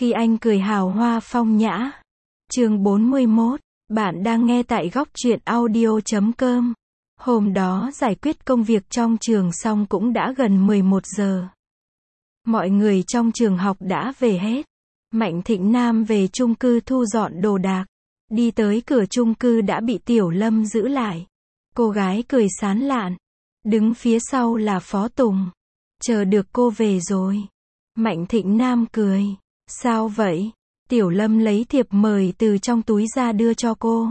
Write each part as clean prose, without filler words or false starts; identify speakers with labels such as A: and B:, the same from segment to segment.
A: Khi anh cười hào hoa phong nhã. Chương 41, bạn đang nghe tại góc truyện audio.com. Hôm đó giải quyết công việc trong trường xong cũng đã gần 11 giờ. Mọi người trong trường học đã về hết. Mạnh Thịnh Nam về chung cư thu dọn đồ đạc. Đi tới cửa chung cư đã bị Tiểu Lâm giữ lại. Cô gái cười sán lạn. Đứng phía sau là Phó Tùng. Chờ được cô về rồi. Mạnh Thịnh Nam cười. Sao vậy? Tiểu Lâm lấy thiệp mời từ trong túi ra đưa cho cô.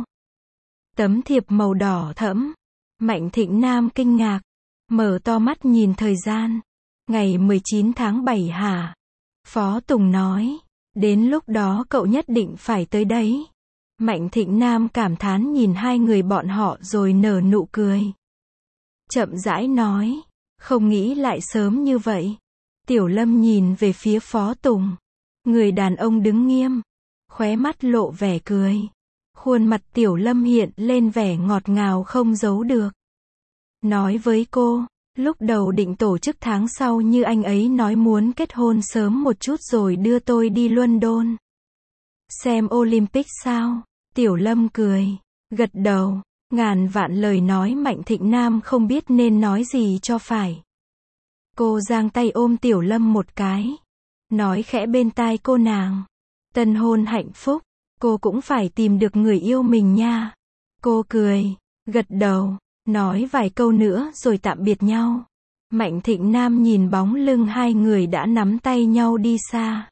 A: Tấm thiệp màu đỏ thẫm. Mạnh Thịnh Nam kinh ngạc. Mở to mắt nhìn thời gian. Ngày 19 tháng 7 hả? Phó Tùng nói. Đến lúc đó cậu nhất định phải tới đấy. Mạnh Thịnh Nam cảm thán nhìn hai người bọn họ rồi nở nụ cười. Chậm rãi nói. Không nghĩ lại sớm như vậy. Tiểu Lâm nhìn về phía Phó Tùng. Người đàn ông đứng nghiêm. Khóe mắt lộ vẻ cười. Khuôn mặt Tiểu Lâm hiện lên vẻ ngọt ngào không giấu được. Nói với cô, lúc đầu định tổ chức tháng sau như anh ấy nói muốn kết hôn sớm một chút rồi đưa tôi đi London. Xem Olympic sao? Tiểu Lâm cười. Gật đầu. Ngàn vạn lời nói Mạnh Thịnh Nam không biết nên nói gì cho phải. Cô giang tay ôm Tiểu Lâm một cái. Nói khẽ bên tai cô nàng. Tân hôn hạnh phúc. Cô cũng phải tìm được người yêu mình nha. Cô cười. Gật đầu. Nói vài câu nữa rồi tạm biệt nhau. Mạnh Thịnh Nam nhìn bóng lưng hai người đã nắm tay nhau đi xa.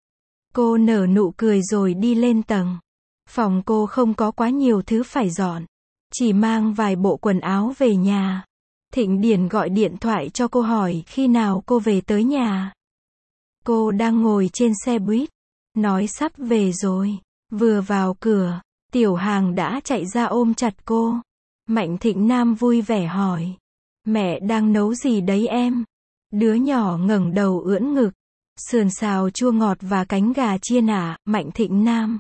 A: Cô nở nụ cười rồi đi lên tầng. Phòng cô không có quá nhiều thứ phải dọn. Chỉ mang vài bộ quần áo về nhà. Thịnh Điển gọi điện thoại cho cô hỏi khi nào cô về tới nhà. Cô đang ngồi trên xe buýt. Nói sắp về rồi. Vừa vào cửa, Tiểu Hàng đã chạy ra ôm chặt cô. Mạnh Thịnh Nam vui vẻ hỏi. Mẹ đang nấu gì đấy em? Đứa nhỏ ngẩng đầu ưỡn ngực. Sườn xào chua ngọt và cánh gà chiên à? Mạnh Thịnh Nam.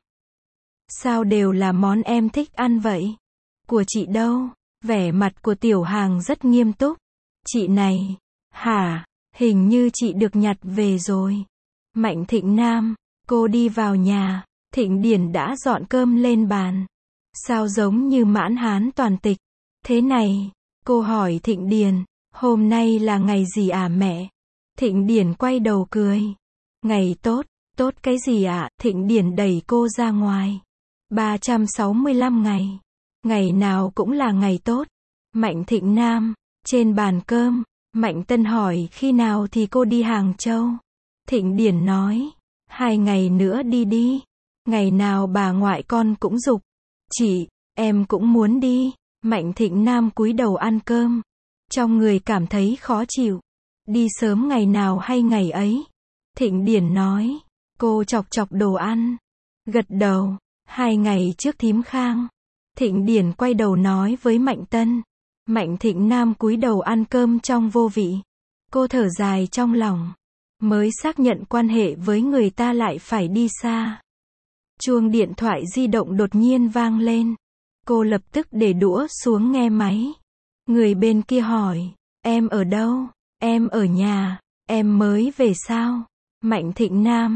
A: Sao đều là món em thích ăn vậy? Của chị đâu? Vẻ mặt của Tiểu Hàng rất nghiêm túc. Chị này. Hả? Hình như chị được nhặt về rồi. Mạnh Thịnh Nam. Cô đi vào nhà. Thịnh Điển đã dọn cơm lên bàn. Sao giống như Mãn Hán toàn tịch? Thế này. Cô hỏi Thịnh Điển. Hôm nay là ngày gì à mẹ? Thịnh Điển quay đầu cười. Ngày tốt. Tốt cái gì ạ? Thịnh Điển đẩy cô ra ngoài. 365 ngày. Ngày nào cũng là ngày tốt. Mạnh Thịnh Nam. Trên bàn cơm. Mạnh Tân hỏi khi nào thì cô đi Hàng Châu. Thịnh Điển nói. 2 ngày nữa đi đi. Ngày nào bà ngoại con cũng giục. Chị, em cũng muốn đi. Mạnh Thịnh Nam cúi đầu ăn cơm. Trong người cảm thấy khó chịu. Đi sớm ngày nào hay ngày ấy. Thịnh Điển nói. Cô chọc chọc đồ ăn. Gật đầu. 2 ngày trước thím Khang. Thịnh Điển quay đầu nói với Mạnh Tân. Mạnh Thịnh Nam cúi đầu ăn cơm trong vô vị. Cô thở dài trong lòng. Mới xác nhận quan hệ với người ta lại phải đi xa. Chuông điện thoại di động đột nhiên vang lên. Cô lập tức để đũa xuống nghe máy. Người bên kia hỏi. Em ở đâu? Em ở nhà. Em mới về sao? Mạnh Thịnh Nam.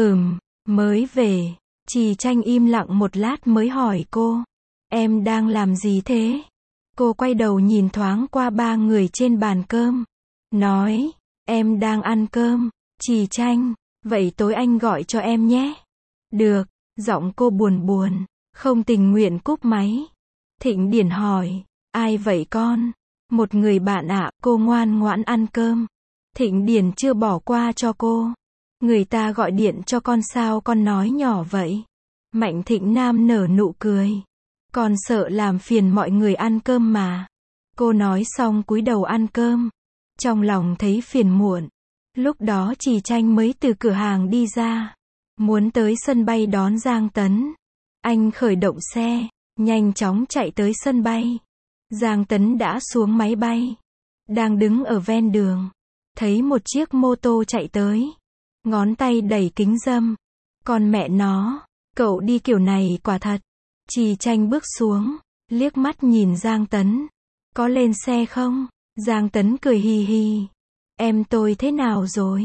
A: Mới về. Trì Tranh im lặng một lát mới hỏi cô. Em đang làm gì thế? Cô quay đầu nhìn thoáng qua 3 người trên bàn cơm. Nói. Em đang ăn cơm. Trì Tranh. Vậy tối anh gọi cho em nhé. Được. Giọng cô buồn buồn. Không tình nguyện cúp máy. Thịnh Điển hỏi. Ai vậy con? Một người bạn ạ. Cô ngoan ngoãn ăn cơm. Thịnh Điển chưa bỏ qua cho cô. Người ta gọi điện cho con sao con nói nhỏ vậy? Mạnh Thịnh Nam nở nụ cười. Con sợ làm phiền mọi người ăn cơm mà. Cô nói xong cúi đầu ăn cơm. Trong lòng thấy phiền muộn. Lúc đó Trì Tranh mới từ cửa hàng đi ra. Muốn tới sân bay đón Giang Tấn. Anh khởi động xe. Nhanh chóng chạy tới sân bay. Giang Tấn đã xuống máy bay. Đang đứng ở ven đường. Thấy một chiếc mô tô chạy tới. Ngón tay đẩy kính râm. Con mẹ nó. Cậu đi kiểu này quả thật. Trì Tranh bước xuống. Liếc mắt nhìn Giang Tấn. Có lên xe không? Giang Tấn cười hì hì. Em tôi thế nào rồi?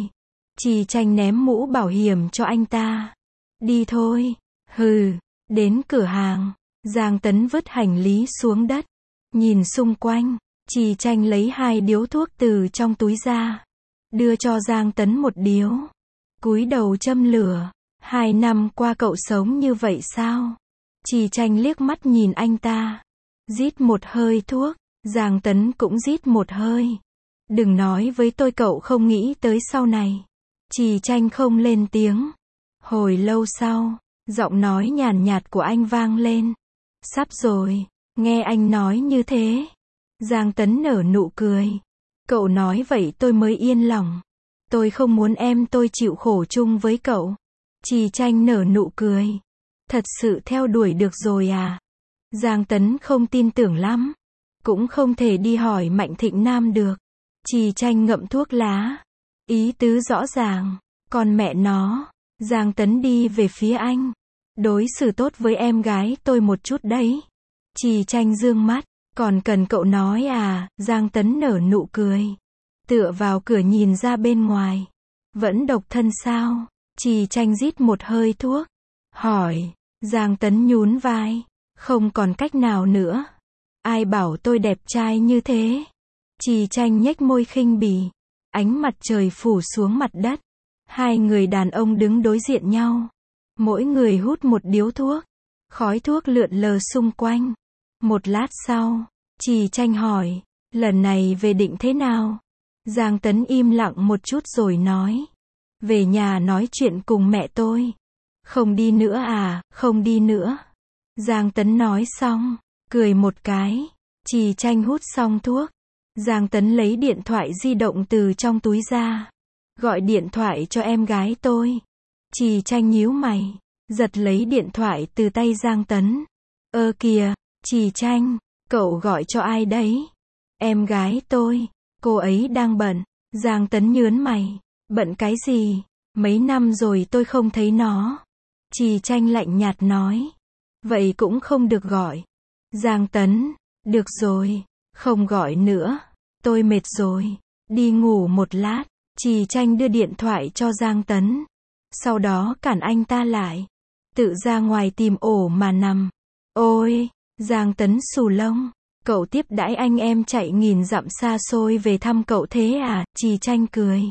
A: Trì Tranh ném mũ bảo hiểm cho anh ta. Đi thôi. Hừ. Đến cửa hàng. Giang Tấn vứt hành lý xuống đất. Nhìn xung quanh. Trì Tranh lấy 2 điếu thuốc từ trong túi ra. Đưa cho Giang Tấn một điếu. Cúi đầu châm lửa. 2 năm qua cậu sống như vậy sao? Trì Tranh liếc mắt nhìn anh ta. Rít một hơi thuốc. Giang Tấn cũng rít một hơi. Đừng nói với tôi cậu không nghĩ tới sau này. Trì Tranh không lên tiếng. Hồi lâu sau, giọng nói nhàn nhạt của anh vang lên. Sắp rồi. Nghe anh nói như thế. Giang Tấn nở nụ cười. Cậu nói vậy tôi mới yên lòng. Tôi không muốn em tôi chịu khổ chung với cậu. Trì Tranh nở nụ cười. Thật sự theo đuổi được rồi à? Giang Tấn không tin tưởng lắm. Cũng không thể đi hỏi Mạnh Thịnh Nam được. Trì Tranh ngậm thuốc lá. Ý tứ rõ ràng. Còn mẹ nó. Giang Tấn đi về phía anh. Đối xử tốt với em gái tôi một chút đấy. Trì Tranh dương mắt. Còn cần cậu nói à? Giang Tấn nở nụ cười. Tựa vào cửa nhìn ra bên ngoài. Vẫn độc thân sao? Trì Tranh rít một hơi thuốc. Hỏi. Giang Tấn nhún vai. Không còn cách nào nữa. Ai bảo tôi đẹp trai như thế? Trì Tranh nhếch môi khinh bỉ. Ánh mặt trời phủ xuống mặt đất. 2 người đàn ông đứng đối diện nhau. Mỗi người hút một điếu thuốc. Khói thuốc lượn lờ xung quanh. Một lát sau, Trì Tranh hỏi. Lần này về định thế nào? Giang Tấn im lặng một chút rồi nói. Về nhà nói chuyện cùng mẹ tôi. Không đi nữa à? Không đi nữa. Giang Tấn nói xong, cười một cái. Trì Tranh hút xong thuốc. Giang Tấn lấy điện thoại di động từ trong túi ra. Gọi điện thoại cho em gái tôi. Trì Tranh nhíu mày. Giật lấy điện thoại từ tay Giang Tấn. Ơ kìa, Trì Tranh, cậu gọi cho ai đấy? Em gái tôi. Cô ấy đang bận. Giang Tấn nhớn mày. Bận cái gì? Mấy năm rồi tôi không thấy nó. Trì Tranh lạnh nhạt nói. Vậy cũng không được gọi. Giang Tấn. Được rồi. Không gọi nữa. Tôi mệt rồi. Đi ngủ một lát. Trì Tranh đưa điện thoại cho Giang Tấn. Sau đó cản anh ta lại. Tự ra ngoài tìm ổ mà nằm. Ôi. Giang Tấn xù lông. Cậu tiếp đãi anh em chạy nghìn dặm xa xôi về thăm cậu thế à? Trì Tranh cười.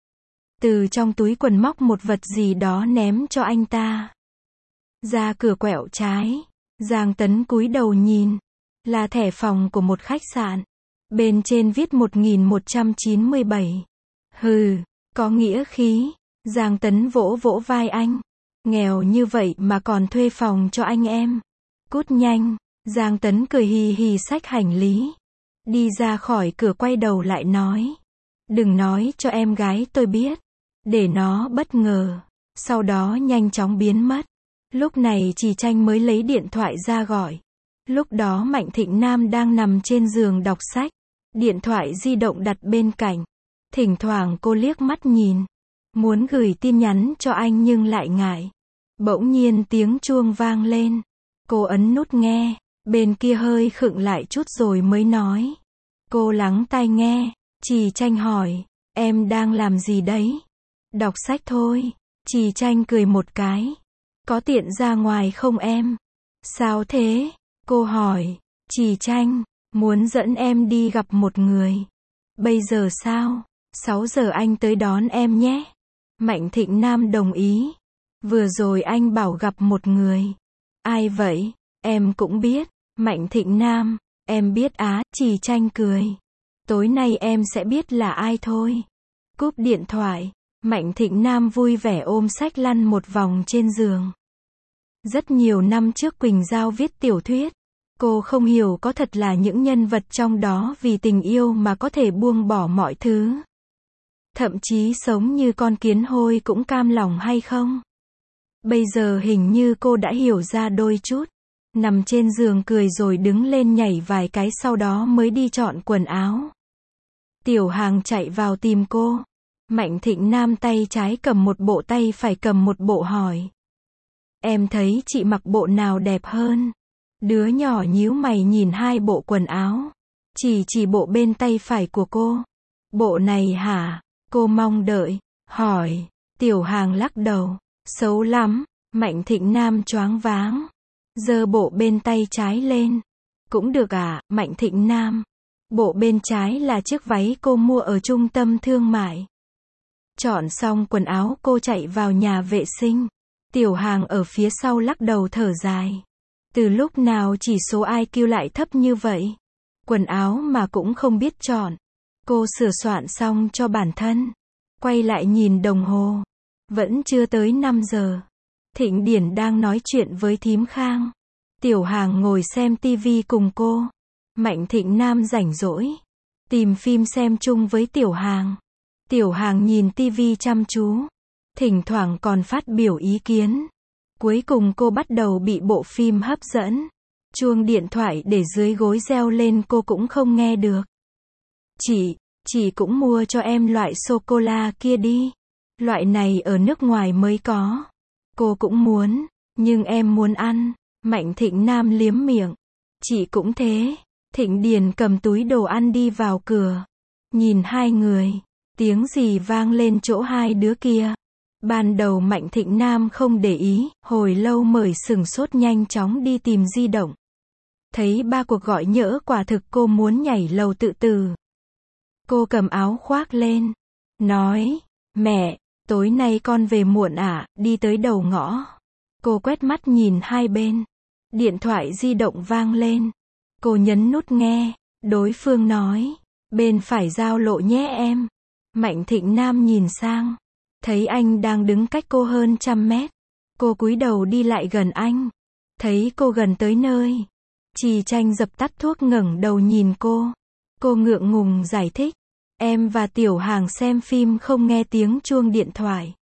A: Từ trong túi quần móc một vật gì đó ném cho anh ta. Ra cửa quẹo trái. Giang Tấn cúi đầu nhìn. Là thẻ phòng của một khách sạn. Bên trên viết 1197. Hừ, có nghĩa khí. Giang Tấn vỗ vỗ vai anh. Nghèo như vậy mà còn thuê phòng cho anh em. Cút nhanh. Giang Tấn cười hì hì xách hành lý. Đi ra khỏi cửa quay đầu lại nói. Đừng nói cho em gái tôi biết. Để nó bất ngờ. Sau đó nhanh chóng biến mất. Lúc này Trì Tranh mới lấy điện thoại ra gọi. Lúc đó Mạnh Thịnh Nam đang nằm trên giường đọc sách. Điện thoại di động đặt bên cạnh. Thỉnh thoảng cô liếc mắt nhìn. Muốn gửi tin nhắn cho anh nhưng lại ngại. Bỗng nhiên tiếng chuông vang lên. Cô ấn nút nghe. Bên kia hơi khựng lại chút rồi mới nói. Cô lắng tai nghe. Trì Tranh hỏi. Em đang làm gì đấy? Đọc sách thôi. Trì Tranh cười một cái. Có tiện ra ngoài không em? Sao thế? Cô hỏi. Trì Tranh. Muốn dẫn em đi gặp một người. Bây giờ sao? 6 giờ anh tới đón em nhé. Mạnh Thịnh Nam đồng ý. Vừa rồi anh bảo gặp một người. Ai vậy? Em cũng biết. Mạnh Thịnh Nam. Em biết á. Trì Tranh cười. Tối nay em sẽ biết là ai thôi. Cúp điện thoại. Mạnh Thịnh Nam vui vẻ ôm sách lăn một vòng trên giường. Rất nhiều năm trước Quỳnh Giao viết tiểu thuyết. Cô không hiểu có thật là những nhân vật trong đó vì tình yêu mà có thể buông bỏ mọi thứ. Thậm chí sống như con kiến hôi cũng cam lòng hay không? Bây giờ hình như cô đã hiểu ra đôi chút. Nằm trên giường cười rồi đứng lên nhảy vài cái sau đó mới đi chọn quần áo. Tiểu Hàng chạy vào tìm cô. Mạnh Thịnh Nam tay trái cầm một bộ tay phải cầm một bộ hỏi. Em thấy chị mặc bộ nào đẹp hơn? Đứa nhỏ nhíu mày nhìn 2 bộ quần áo. Chỉ bộ bên tay phải của cô. Bộ này hả? Cô mong đợi. hỏi. Tiểu Hàng lắc đầu. Xấu lắm. Mạnh Thịnh Nam choáng váng. Giơ bộ bên tay trái lên. Cũng được à, Mạnh Thịnh Nam. Bộ bên trái là chiếc váy cô mua ở trung tâm thương mại. Chọn xong quần áo cô chạy vào nhà vệ sinh. Tiểu Hàng ở phía sau lắc đầu thở dài. Từ lúc nào chỉ số IQ lại thấp như vậy? Quần áo mà cũng không biết chọn. Cô sửa soạn xong cho bản thân. Quay lại nhìn đồng hồ. Vẫn chưa tới 5 giờ. Thịnh Điển đang nói chuyện với thím Khang. Tiểu Hàng ngồi xem tivi cùng cô. Mạnh Thịnh Nam rảnh rỗi. Tìm phim xem chung với Tiểu Hàng. Tiểu Hàng nhìn tivi chăm chú. Thỉnh thoảng còn phát biểu ý kiến. Cuối cùng cô bắt đầu bị bộ phim hấp dẫn. Chuông điện thoại để dưới gối reo lên cô cũng không nghe được. Chị cũng mua cho em loại sô-cô-la kia đi. Loại này ở nước ngoài mới có. Cô cũng muốn, nhưng em muốn ăn. Mạnh Thịnh Nam liếm miệng. Chị cũng thế. Thịnh Điền cầm túi đồ ăn đi vào cửa. Nhìn hai người. Tiếng gì vang lên chỗ hai đứa kia. Ban đầu Mạnh Thịnh Nam không để ý, hồi lâu mới sửng sốt nhanh chóng đi tìm di động. Thấy 3 cuộc gọi nhỡ quả thực cô muốn nhảy lầu tự tử. Cô cầm áo khoác lên. Nói, mẹ, tối nay con về muộn à, đi tới đầu ngõ. Cô quét mắt nhìn hai bên. Điện thoại di động vang lên. Cô nhấn nút nghe. Đối phương nói, bên phải giao lộ nhé em. Mạnh Thịnh Nam nhìn sang. Thấy anh đang đứng cách cô hơn 100 mét. Cô cúi đầu đi lại gần anh. Thấy cô gần tới nơi. Trì Tranh dập tắt thuốc ngẩng đầu nhìn cô. Cô ngượng ngùng giải thích. Em và Tiểu Hàng xem phim không nghe tiếng chuông điện thoại.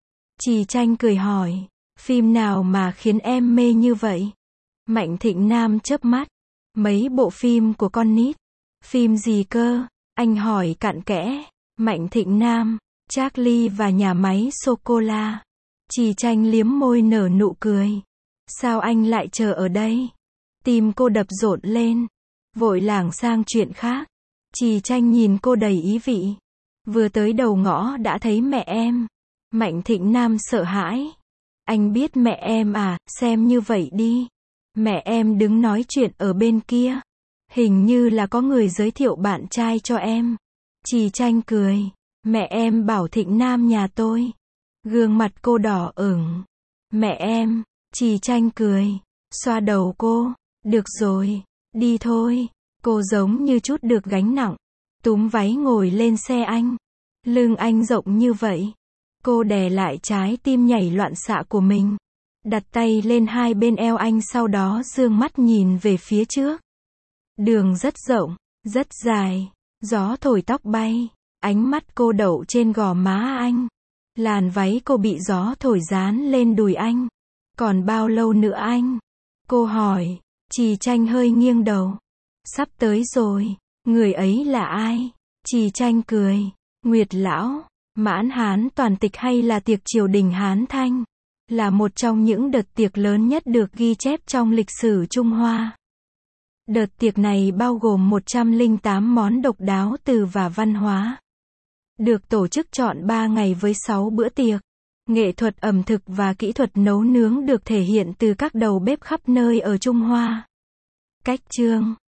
A: Trì Tranh cười hỏi. Phim nào mà khiến em mê như vậy? Mạnh Thịnh Nam chớp mắt. Mấy bộ phim của con nít. Phim gì cơ? Anh hỏi cặn kẽ. Mạnh Thịnh Nam. Charlie và nhà máy sô-cô-la. Trì Tranh liếm môi nở nụ cười. Sao anh lại chờ ở đây? Tim cô đập rộn lên. Vội lảng sang chuyện khác. Trì Tranh nhìn cô đầy ý vị. Vừa tới đầu ngõ đã thấy mẹ em. Mạnh Thịnh Nam sợ hãi. Anh biết mẹ em à, xem như vậy đi. Mẹ em đứng nói chuyện ở bên kia. Hình như là có người giới thiệu bạn trai cho em. Trì Tranh cười. Mẹ em bảo Thịnh Nam nhà tôi. Gương mặt cô đỏ ửng. Mẹ em. Trì Tranh cười. Xoa đầu cô. Được rồi. Đi thôi. Cô giống như chút được gánh nặng. Túm váy ngồi lên xe anh. Lưng anh rộng như vậy. Cô đè lại trái tim nhảy loạn xạ của mình. Đặt tay lên hai bên eo anh sau đó dương mắt nhìn về phía trước. Đường rất rộng, rất dài. Gió thổi tóc bay. Ánh mắt cô đậu trên gò má anh. Làn váy cô bị gió thổi dán lên đùi anh. Còn bao lâu nữa anh? Cô hỏi. Trì Tranh hơi nghiêng đầu. Sắp tới rồi. Người ấy là ai? Trì Tranh cười. Nguyệt Lão. Mãn Hán toàn tịch hay là tiệc triều đình Hán Thanh? Là một trong những đợt tiệc lớn nhất được ghi chép trong lịch sử Trung Hoa. Đợt tiệc này bao gồm 108 món độc đáo từ và văn hóa. Được tổ chức trọn 3 ngày với 6 bữa tiệc. Nghệ thuật ẩm thực và kỹ thuật nấu nướng được thể hiện từ các đầu bếp khắp nơi ở Trung Hoa. Cách chương